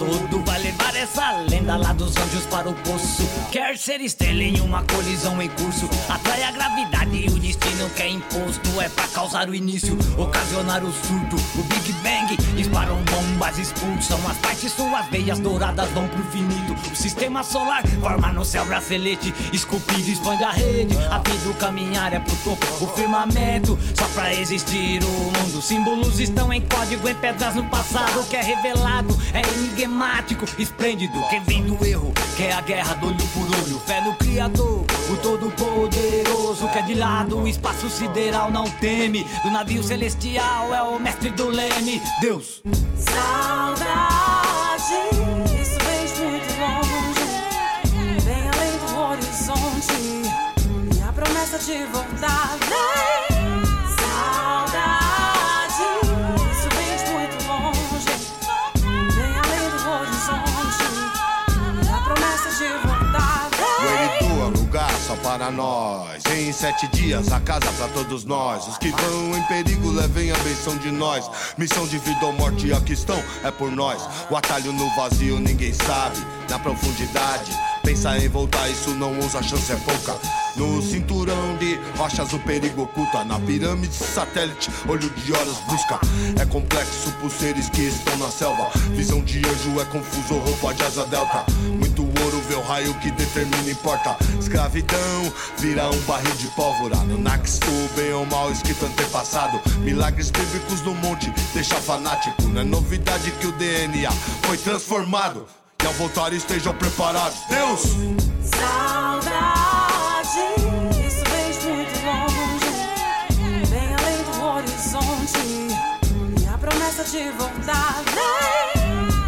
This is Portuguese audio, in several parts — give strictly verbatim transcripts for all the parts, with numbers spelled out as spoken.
todo. Vai levar essa lenda lá dos anjos para o poço. Quer ser estrela em uma colisão em curso. Atrai a gravidade e o destino que é imposto. É pra causar o início, ocasionar o surto. O Big Bang, disparam bombas, expulsam as partes. Suas veias douradas vão pro infinito. O sistema solar forma no céu bracelete. Esculpido, expande a rede. A vida, o caminhar é pro topo, o firmamento. Só pra existir o mundo. Símbolos estão em código, em pedras no passado. O que é revelado é enigmático, esplêndido. Quem vem do erro quer a guerra do olho por olho. Fé no Criador, o Todo-Poderoso. Que é de lado, o espaço sideral não teme. Do navio celestial é o mestre do leme. Deus. Saudade, isso vem de muito longe, bem além do horizonte. E a promessa de voltar vem. Saudade, isso vem de muito longe, bem além do horizonte. E a promessa de voltar vem. Gueritua, lugar só para nós. Em sete dias, a casa pra todos nós. Os que vão em perigo, levem a benção de nós. Missão de vida ou morte, a questão é por nós. O atalho no vazio, ninguém sabe. Na profundidade, pensa em voltar, isso não usa, a chance é pouca. No cinturão de rochas o perigo oculta. Na pirâmide satélite, olho de horas busca. É complexo por seres que estão na selva. Visão de anjo é confuso, roupa de asa delta. Muito ouro vê o raio que determina importa. Escravidão vira um barril de pólvora. No Nax o bem ou mal escrito antepassado. Milagres bíblicos no monte, deixa fanático. Não é novidade que o D N A foi transformado. E ao voltar estejam preparados. Deus! Saudade, isso vem de muito longe, bem além do horizonte. E a promessa de voltar vem.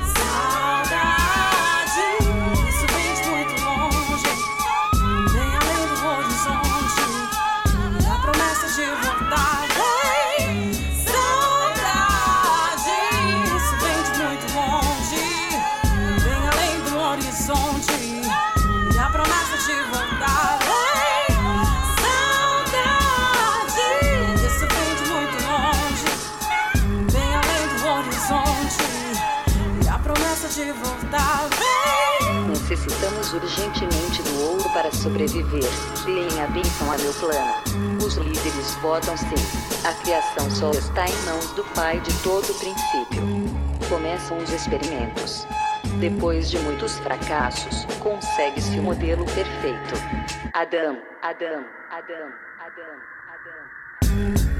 Saudade, isso vem de muito longe, bem além do horizonte. E a promessa de voltar vem. Saudade, isso vem de muito longe, bem além do horizonte. E a promessa de voltar vem. Saudade, isso vem de muito longe, bem além do horizonte. E a promessa de voltar vem. Necessitamos urgentemente do ouro para sobreviver. Deem a bênção a meu plano. Os líderes votam sim. A criação só está em mãos do Pai de todo o princípio. Começam os experimentos. Depois de muitos fracassos, consegue-se o modelo perfeito. Adão, Adão, Adão, Adão, Adão.